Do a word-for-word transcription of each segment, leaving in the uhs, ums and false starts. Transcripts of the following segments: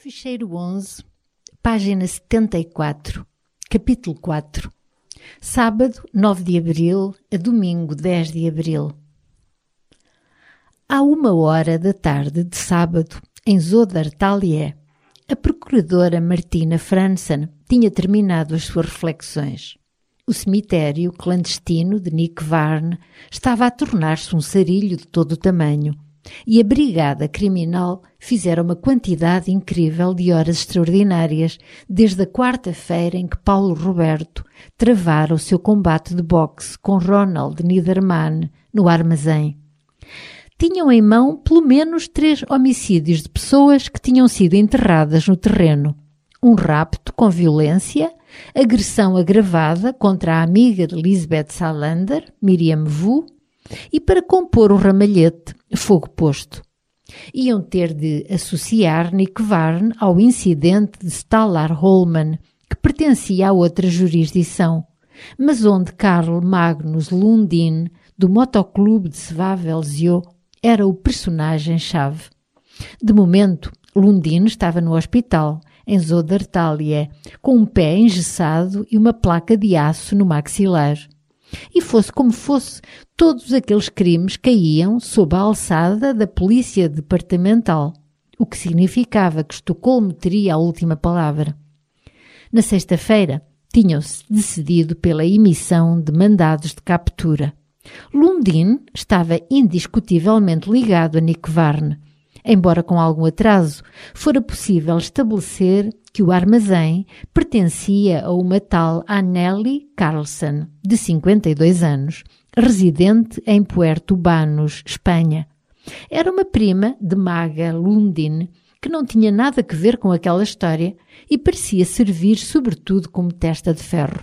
Ficheiro onze, página setenta e quatro, capítulo quatro. Sábado, nove de abril, a domingo, dez de abril. À uma hora da tarde de sábado, em Södertalje, a procuradora Martina Fransson tinha terminado as suas reflexões. O cemitério clandestino de Nick Varn estava a tornar-se um sarilho de todo o tamanho, e a brigada criminal fizera uma quantidade incrível de horas extraordinárias desde a quarta-feira em que Paulo Roberto travara o seu combate de boxe com Ronald Niedermann no armazém. Tinham em mão pelo menos três homicídios de pessoas que tinham sido enterradas no terreno. Um rapto com violência, agressão agravada contra a amiga de Lisbeth Salander, Miriam Vu, e para compor o ramalhete, fogo posto. Iam ter de associar Nick Varn ao incidente de Stalar Holman, que pertencia a outra jurisdição, mas onde Carl Magnus Lundin, do motoclube de Svavelzio, era o personagem-chave. De momento, Lundin estava no hospital, em Södertalje, com um pé engessado e uma placa de aço no maxilar. E fosse como fosse, todos aqueles crimes caíam sob a alçada da polícia departamental, o que significava que Estocolmo teria a última palavra. Na sexta-feira, tinham-se decidido pela emissão de mandados de captura. Lundin estava indiscutivelmente ligado a Nick Varn. Embora com algum atraso, fora possível estabelecer que o armazém pertencia a uma tal Anneli Carlsson, de cinquenta e dois anos, residente em Puerto Banús, Espanha. Era uma prima de Maga Lundin, que não tinha nada a ver com aquela história e parecia servir sobretudo como testa de ferro.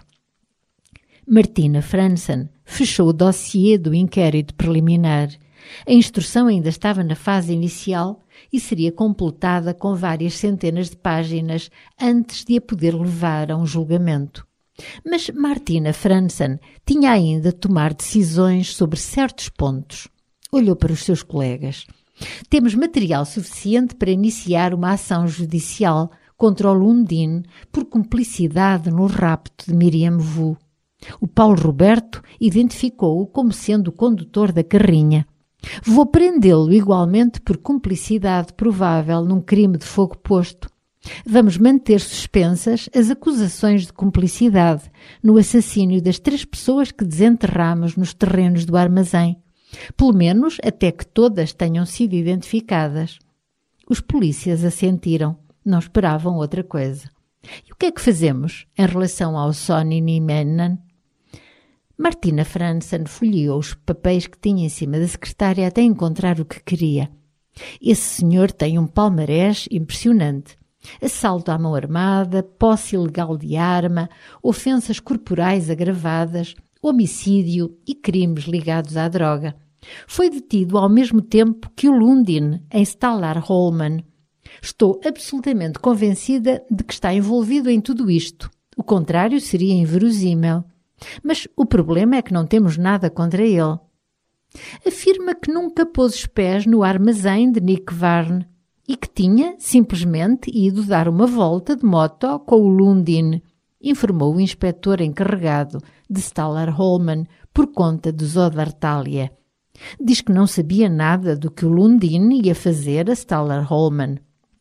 Martina Fransson fechou o dossiê do inquérito preliminar. A instrução ainda estava na fase inicial e seria completada com várias centenas de páginas antes de a poder levar a um julgamento. Mas Martina Fransson tinha ainda de tomar decisões sobre certos pontos. Olhou para os seus colegas. Temos material suficiente para iniciar uma ação judicial contra o Lundin por cumplicidade no rapto de Miriam Vu. O Paulo Roberto identificou-o como sendo o condutor da carrinha. Vou prendê-lo igualmente por cumplicidade provável num crime de fogo posto. Vamos manter suspensas as acusações de cumplicidade no assassínio das três pessoas que desenterramos nos terrenos do armazém, pelo menos até que todas tenham sido identificadas. Os polícias assentiram, não esperavam outra coisa. E o que é que fazemos em relação ao Sonny Nieminen? Martina Fransson folheou os papéis que tinha em cima da secretária até encontrar o que queria. Esse senhor tem um palmarés impressionante. Assalto à mão armada, posse ilegal de arma, ofensas corporais agravadas, homicídio e crimes ligados à droga. Foi detido ao mesmo tempo que o Lundin em Stalar Holman. Estou absolutamente convencida de que está envolvido em tudo isto. O contrário seria inverosímil. Mas o problema é que não temos nada contra ele. Afirma que nunca pôs os pés no armazém de Nick Varn e que tinha, simplesmente, ido dar uma volta de moto com o Lundin, informou o inspetor encarregado de Stalar Holman por conta de Södertalje. Diz que não sabia nada do que o Lundin ia fazer a Stalar Holman.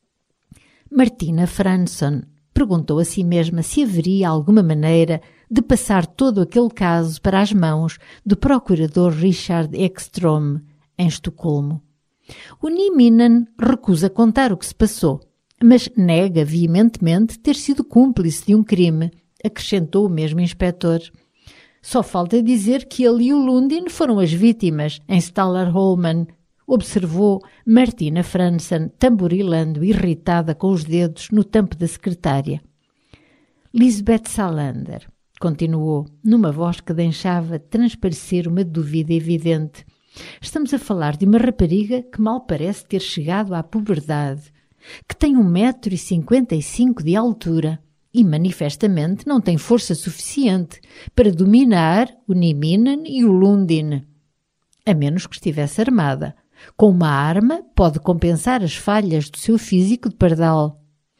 Martina Fransson perguntou a si mesma se haveria alguma maneira de passar todo aquele caso para as mãos do procurador Richard Ekström, em Estocolmo. O Nieminen recusa contar o que se passou, mas nega veementemente ter sido cúmplice de um crime, acrescentou o mesmo inspetor. Só falta dizer que ele e o Lundin foram as vítimas em Stalar Holman, observou Martina Fransson, tamborilando irritada com os dedos no tampo da secretária. Lisbeth Salander, continuou, numa voz que deixava transparecer uma dúvida evidente. Estamos a falar de uma rapariga que mal parece ter chegado à puberdade, que tem um metro e cinquenta e cinco de altura e manifestamente não tem força suficiente para dominar o Nieminen e o Lundin, a menos que estivesse armada. Com uma arma pode compensar as falhas do seu físico de pardal.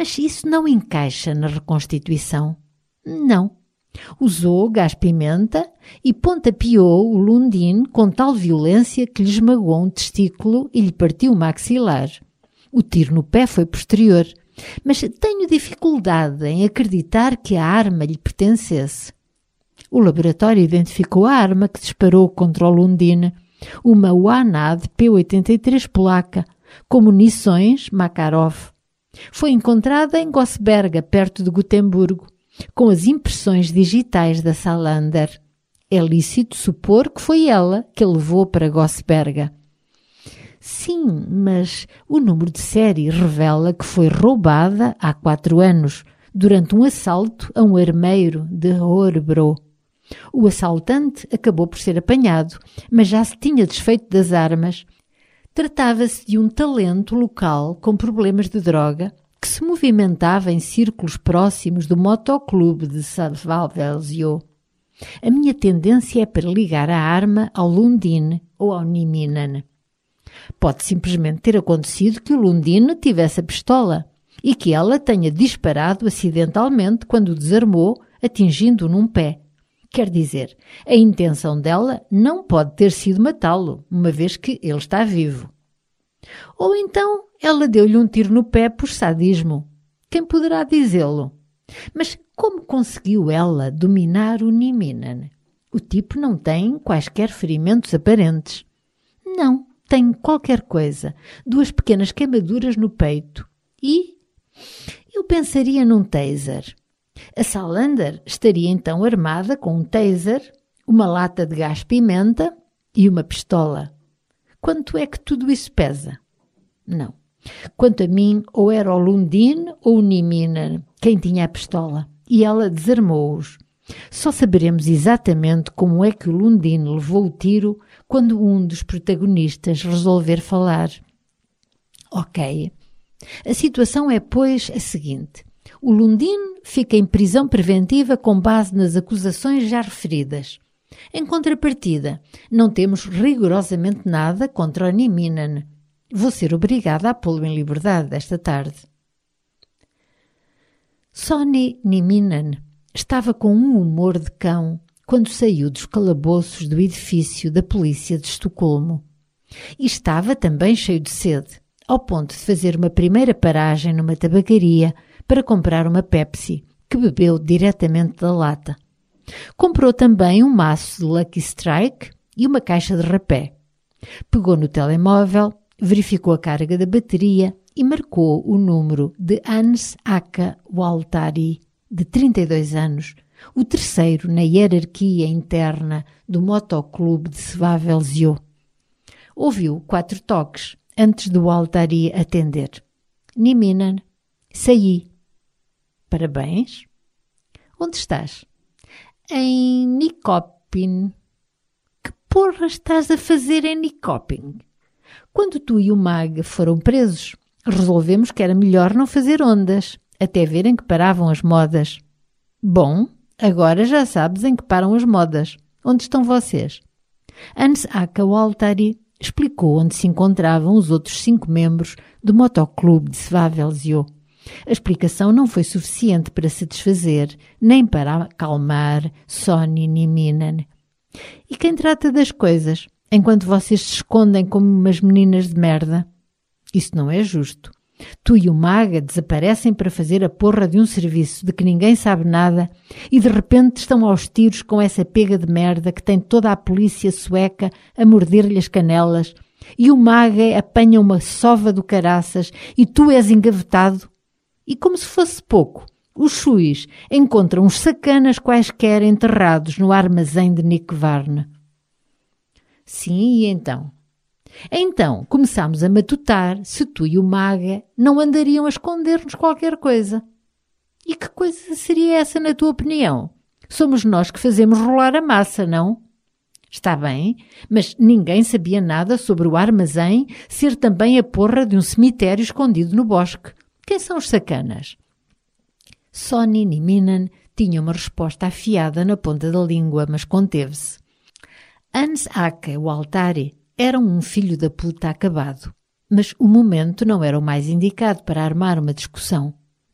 Mas isso não encaixa na reconstituição. Não. Usou gás-pimenta e pontapeou o Lundin com tal violência que lhe esmagou um testículo e lhe partiu o maxilar. O tiro no pé foi posterior, mas tenho dificuldade em acreditar que a arma lhe pertencesse. O laboratório identificou a arma que disparou contra o Lundin, uma Wanad P oitenta e três polaca, com munições Makarov. Foi encontrada em Gossberga, perto de Gotemburgo, com as impressões digitais da Salander. É lícito supor que foi ela que a levou para Gossberga. Sim, mas o número de série revela que foi roubada há quatro anos, durante um assalto a um armeiro de Horebro. O assaltante acabou por ser apanhado, mas já se tinha desfeito das armas. Tratava-se de um talento local com problemas de droga que se movimentava em círculos próximos do motoclube de Savalvelzio. A minha tendência é para ligar a arma ao Lundin ou ao Nieminen. Pode simplesmente ter acontecido que o Lundin tivesse a pistola e que ela tenha disparado acidentalmente quando o desarmou, atingindo-o num pé. Quer dizer, a intenção dela não pode ter sido matá-lo, uma vez que ele está vivo. Ou então ela deu-lhe um tiro no pé por sadismo. Quem poderá dizê-lo? Mas como conseguiu ela dominar o Nieminen? O tipo não tem quaisquer ferimentos aparentes. Não, tem qualquer coisa. Duas pequenas queimaduras no peito. E eu pensaria num taser. A Salander estaria então armada com um taser, uma lata de gás-pimenta e uma pistola. Quanto é que tudo isso pesa? Não. Quanto a mim, ou era o Lundin ou o Nieminen quem tinha a pistola, e ela desarmou-os. Só saberemos exatamente como é que o Lundin levou o tiro quando um dos protagonistas resolver falar. Ok. A situação é, pois, a seguinte. O Lundin fica em prisão preventiva com base nas acusações já referidas. Em contrapartida, não temos rigorosamente nada contra o Nieminen. Vou ser obrigada a pô-lo em liberdade esta tarde. Sonny Nieminen estava com um humor de cão quando saiu dos calabouços do edifício da polícia de Estocolmo. E estava também cheio de sede, ao ponto de fazer uma primeira paragem numa tabacaria para comprar uma Pepsi, que bebeu diretamente da lata. Comprou também um maço de Lucky Strike e uma caixa de rapé. Pegou no telemóvel, verificou a carga da bateria e marcou o número de Hans Aka Waltari, de trinta e dois anos, o terceiro na hierarquia interna do motoclube de Svavelzio. Ouviu quatro toques antes do Waltari atender. Nieminen, saí. Parabéns. Onde estás? Em Nyköping. Que porra estás a fazer em Nyköping? Quando tu e o Mag foram presos, resolvemos que era melhor não fazer ondas, até verem que paravam as modas. Bom, agora já sabes em que param as modas. Onde estão vocês? Hans Aka Waltari explicou onde se encontravam os outros cinco membros do motoclube de Svavelzio. A explicação não foi suficiente para satisfazer, nem para acalmar Sonny Nieminen. E quem trata das coisas, enquanto vocês se escondem como umas meninas de merda? Isso não é justo. Tu e o Maga desaparecem para fazer a porra de um serviço de que ninguém sabe nada e de repente estão aos tiros com essa pega de merda que tem toda a polícia sueca a morder-lhe as canelas e o Maga apanha uma sova do caraças e tu és engavetado. E como se fosse pouco, os chuis encontram uns sacanas quaisquer enterrados no armazém de Nick Varne. Sim, e então? Então começámos a matutar se tu e o Maga não andariam a esconder-nos qualquer coisa. E que coisa seria essa, na tua opinião? Somos nós que fazemos rolar a massa, não? Está bem, mas ninguém sabia nada sobre o armazém ser também a porra de um cemitério escondido no bosque. Quem são os sacanas? Sonny Nieminen tinha uma resposta afiada na ponta da língua, mas conteve-se. Hans Aka Waltari era um filho da puta acabado, mas o momento não era o mais indicado para armar uma discussão.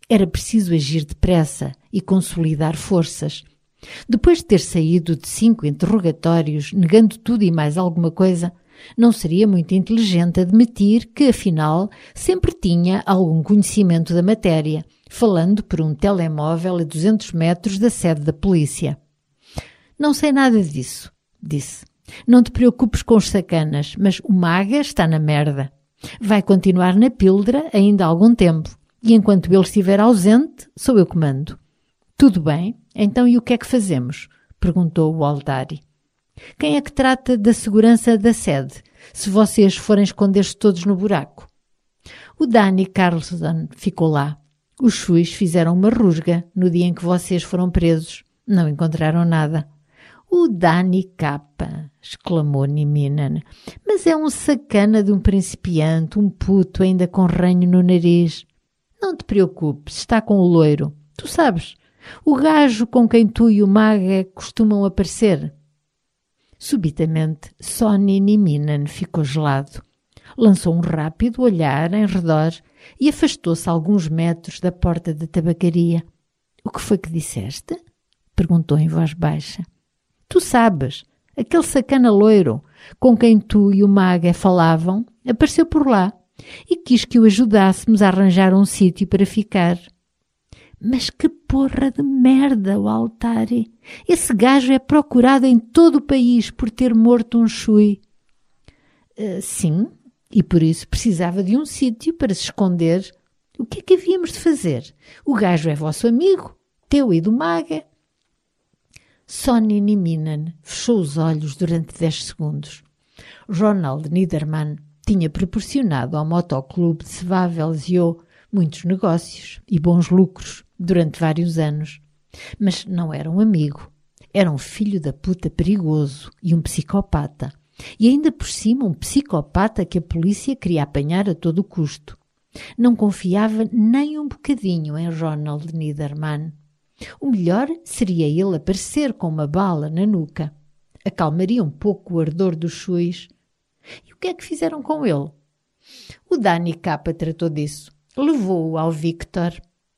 Era preciso agir depressa e consolidar forças. Depois de ter saído de cinco interrogatórios, negando tudo e mais alguma coisa, não seria muito inteligente admitir que, afinal, sempre tinha algum conhecimento da matéria, falando por um telemóvel a duzentos metros da sede da polícia. Não sei nada disso, disse. Não te preocupes com os sacanas, mas o Maga está na merda. Vai continuar na píldora ainda há algum tempo, e enquanto ele estiver ausente, sou eu que mando. Tudo bem, então e o que é que fazemos? Perguntou o Altari. Quem é que trata da segurança da sede, se vocês forem esconder-se todos no buraco? O Danny Carlson ficou lá. Os Xuis fizeram uma rusga no dia em que vocês foram presos. Não encontraram nada. O Danny Kappa, exclamou Niminan. Mas é um sacana de um principiante, um puto ainda com ranho no nariz. Não te preocupes, está com o loiro. Tu sabes, o gajo com quem tu e o Maga costumam aparecer. Subitamente, Sonny Niminan ficou gelado. Lançou um rápido olhar em redor e afastou-se alguns metros da porta da tabacaria. — O que foi que disseste? — perguntou em voz baixa. — Tu sabes, aquele sacana loiro com quem tu e o Maga falavam apareceu por lá e quis que o ajudássemos a arranjar um sítio para ficar. — Mas que porra de merda, o Altari! Esse gajo é procurado em todo o país por ter morto um Xui. Uh, sim, e por isso precisava de um sítio para se esconder. O que é que havíamos de fazer? O gajo é vosso amigo, teu e do Maga. Sonny Niminan fechou os olhos durante dez segundos. Ronald Niederman tinha proporcionado ao motoclube de Svavelzio muitos negócios e bons lucros durante vários anos. Mas não era um amigo. Era um filho da puta perigoso e um psicopata. E ainda por cima um psicopata que a polícia queria apanhar a todo custo. Não confiava nem um bocadinho em Ronald Niederman. O melhor seria ele aparecer com uma bala na nuca. Acalmaria um pouco o ardor dos Xuis. E o que é que fizeram com ele? O Danny Kappa tratou disso. Levou-o ao Victor.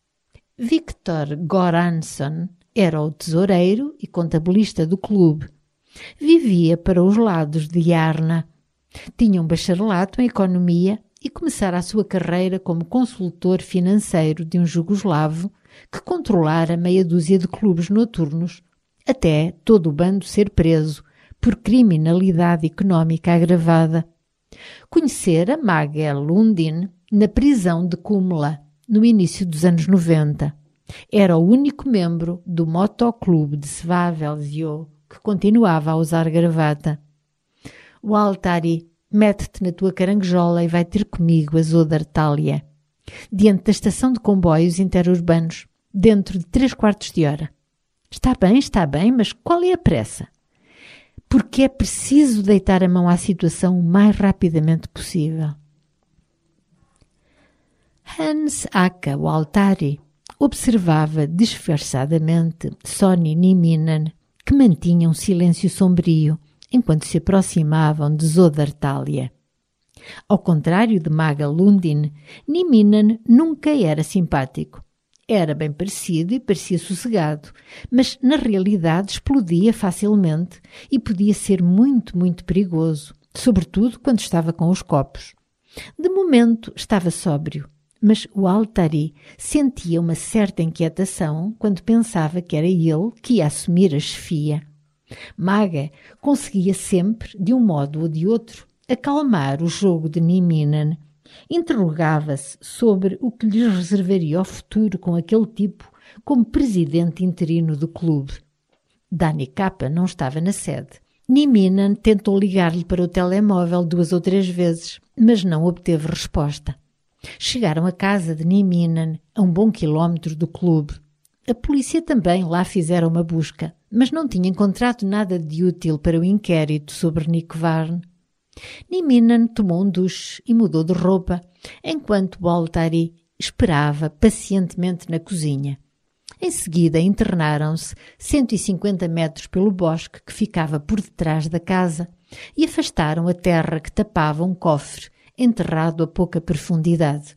Victor Goransson era o tesoureiro e contabilista do clube. Vivia para os lados de Yarna. Tinha um bacharelato em economia e começara a sua carreira como consultor financeiro de um jugoslavo que controlara meia dúzia de clubes noturnos, até todo o bando ser preso por criminalidade económica agravada. Conhecera Maga Lundin na prisão de Kumla, no início dos anos noventa. Era o único membro do motoclube de Svavelzio que continuava a usar gravata. O Altari, mete-te na tua caranguejola e vai ter comigo a Zodartália, diante da estação de comboios interurbanos, dentro de três quartos de hora. Está bem, está bem, mas qual é a pressa? Porque é preciso deitar a mão à situação o mais rapidamente possível. Hans Aka, o Altari, observava disfarçadamente Sonny Niminan, que mantinha um silêncio sombrio enquanto se aproximavam de Zodartália. Ao contrário de Maga Lundin, Niminan nunca era simpático. Era bem parecido e parecia sossegado, mas na realidade explodia facilmente e podia ser muito, muito perigoso, sobretudo quando estava com os copos. De momento estava sóbrio, mas o Altari sentia uma certa inquietação quando pensava que era ele que ia assumir a chefia. Maga conseguia sempre, de um modo ou de outro, acalmar o jogo de Niminan. Interrogava-se sobre o que lhes reservaria o futuro com aquele tipo como presidente interino do clube. Danny Kappa não estava na sede. Niminan tentou ligar-lhe para o telemóvel duas ou três vezes, mas não obteve resposta. Chegaram à casa de Niminan, a um bom quilómetro do clube. A polícia também lá fizera uma busca, mas não tinha encontrado nada de útil para o inquérito sobre Nick Varn. Niminan tomou um duche e mudou de roupa, enquanto o Altari esperava pacientemente na cozinha. Em seguida internaram-se cento e cinquenta metros pelo bosque que ficava por detrás da casa e afastaram a terra que tapava um cofre enterrado a pouca profundidade.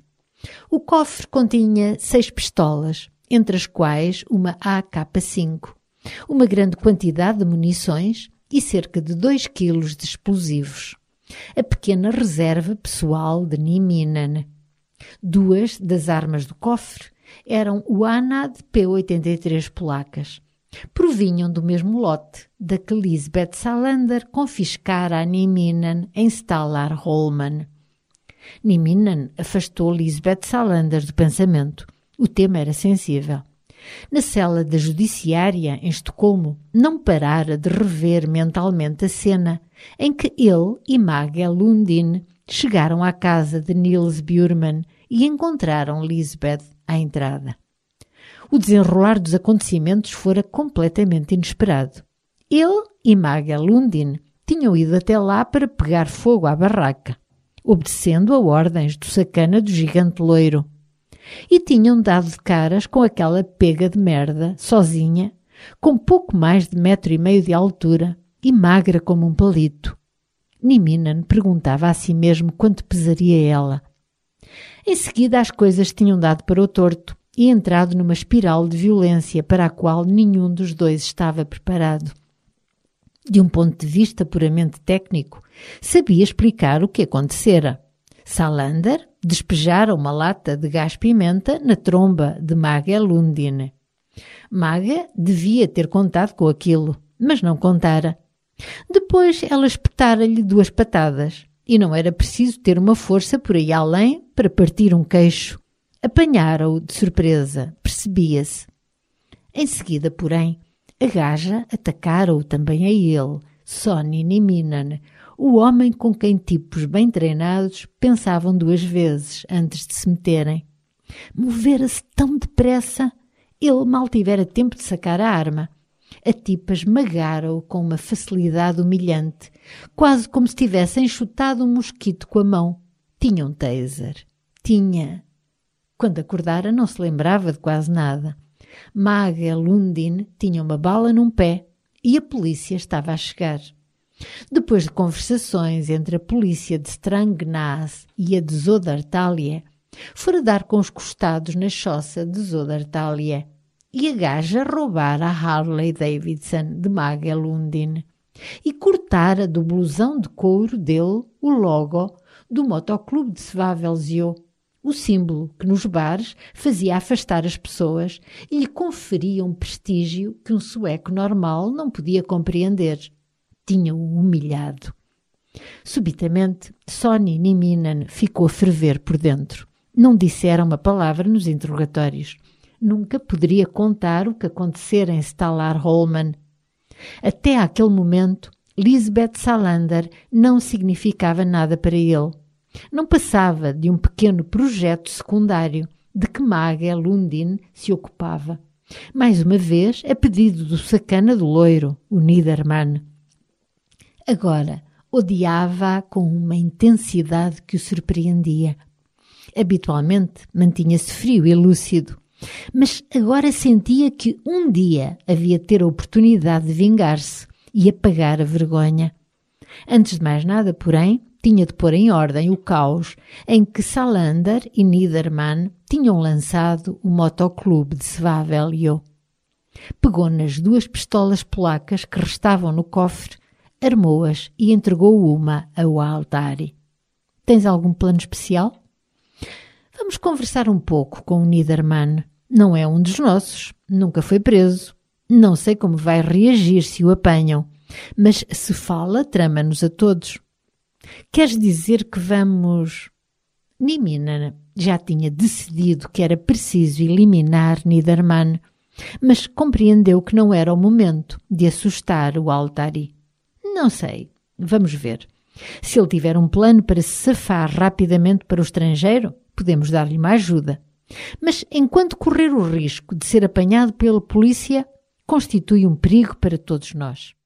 O cofre continha seis pistolas, entre as quais uma A K cinco, uma grande quantidade de munições e cerca de dois quilos de explosivos. A pequena reserva pessoal de Nieminen. Duas das armas do cofre eram o Anad P oitenta e três polacas. Provinham do mesmo lote da que Lisbeth Salander confiscara a Nieminen em Stalar Holmen. Nieminen afastou Lisbeth Salander do pensamento. O tema era sensível. Na cela da judiciária, em Estocolmo, não parara de rever mentalmente a cena em que ele e Mage Lundin chegaram à casa de Nils Bjurman e encontraram Lisbeth à entrada. O desenrolar dos acontecimentos fora completamente inesperado. Ele e Mage Lundin tinham ido até lá para pegar fogo à barraca, obedecendo a ordens do sacana do gigante loiro. E tinham dado de caras com aquela pega de merda, sozinha, com pouco mais de metro e meio de altura e magra como um palito. Nieminen perguntava a si mesmo quanto pesaria ela. Em seguida as coisas tinham dado para o torto e entrado numa espiral de violência para a qual nenhum dos dois estava preparado. De um ponto de vista puramente técnico, sabia explicar o que acontecera. Salander despejara uma lata de gás-pimenta na tromba de Mage Lundin. Mage devia ter contado com aquilo, mas não contara. Depois ela espetara-lhe duas patadas, e não era preciso ter uma força por aí além para partir um queixo. Apanhara-o de surpresa, percebia-se. Em seguida, porém, a gaja atacara-o também a ele, Sonny Nieminen, o homem com quem tipos bem treinados pensavam duas vezes antes de se meterem. Movera-se tão depressa, ele mal tivera tempo de sacar a arma. A tipa esmagara-o com uma facilidade humilhante, quase como se tivesse enxutado um mosquito com a mão. Tinha um taser. Tinha. Quando acordara não se lembrava de quase nada. Mage Lundin tinha uma bala num pé e a polícia estava a chegar. Depois de conversações entre a polícia de Strängnäs e a de Södertalje, fora dar com os costados na choça de Södertalje e a gaja roubara a Harley Davidson de Mage Lundin e cortara do blusão de couro dele o logo do motoclube de Svavelzio, o símbolo que nos bares fazia afastar as pessoas e lhe conferia um prestígio que um sueco normal não podia compreender. Tinha-o humilhado. Subitamente, Sonny Nieminen ficou a ferver por dentro. Não dissera uma palavra nos interrogatórios. Nunca poderia contar o que acontecera em Stalar Holmen. Até aquele momento, Lisbeth Salander não significava nada para ele. Não passava de um pequeno projeto secundário de que Mage Lundin se ocupava. Mais uma vez, a pedido do sacana do loiro, o Niedermann. Agora, odiava-a com uma intensidade que o surpreendia. Habitualmente, mantinha-se frio e lúcido, mas agora sentia que um dia havia de ter a oportunidade de vingar-se e apagar a vergonha. Antes de mais nada, porém, tinha de pôr em ordem o caos em que Salander e Niedermann tinham lançado o motoclube de Svavelio. Pegou nas duas pistolas polacas que restavam no cofre, armou-as e entregou uma ao Altari. Tens algum plano especial? Vamos conversar um pouco com o Niedermann. Não é um dos nossos, nunca foi preso. Não sei como vai reagir se o apanham, mas se fala, trama-nos a todos. Queres dizer que vamos... Nieminen já tinha decidido que era preciso eliminar Niedermann, mas compreendeu que não era o momento de assustar o Altari. Não sei, vamos ver. Se ele tiver um plano para se safar rapidamente para o estrangeiro, podemos dar-lhe uma ajuda. Mas enquanto correr o risco de ser apanhado pela polícia, constitui um perigo para todos nós.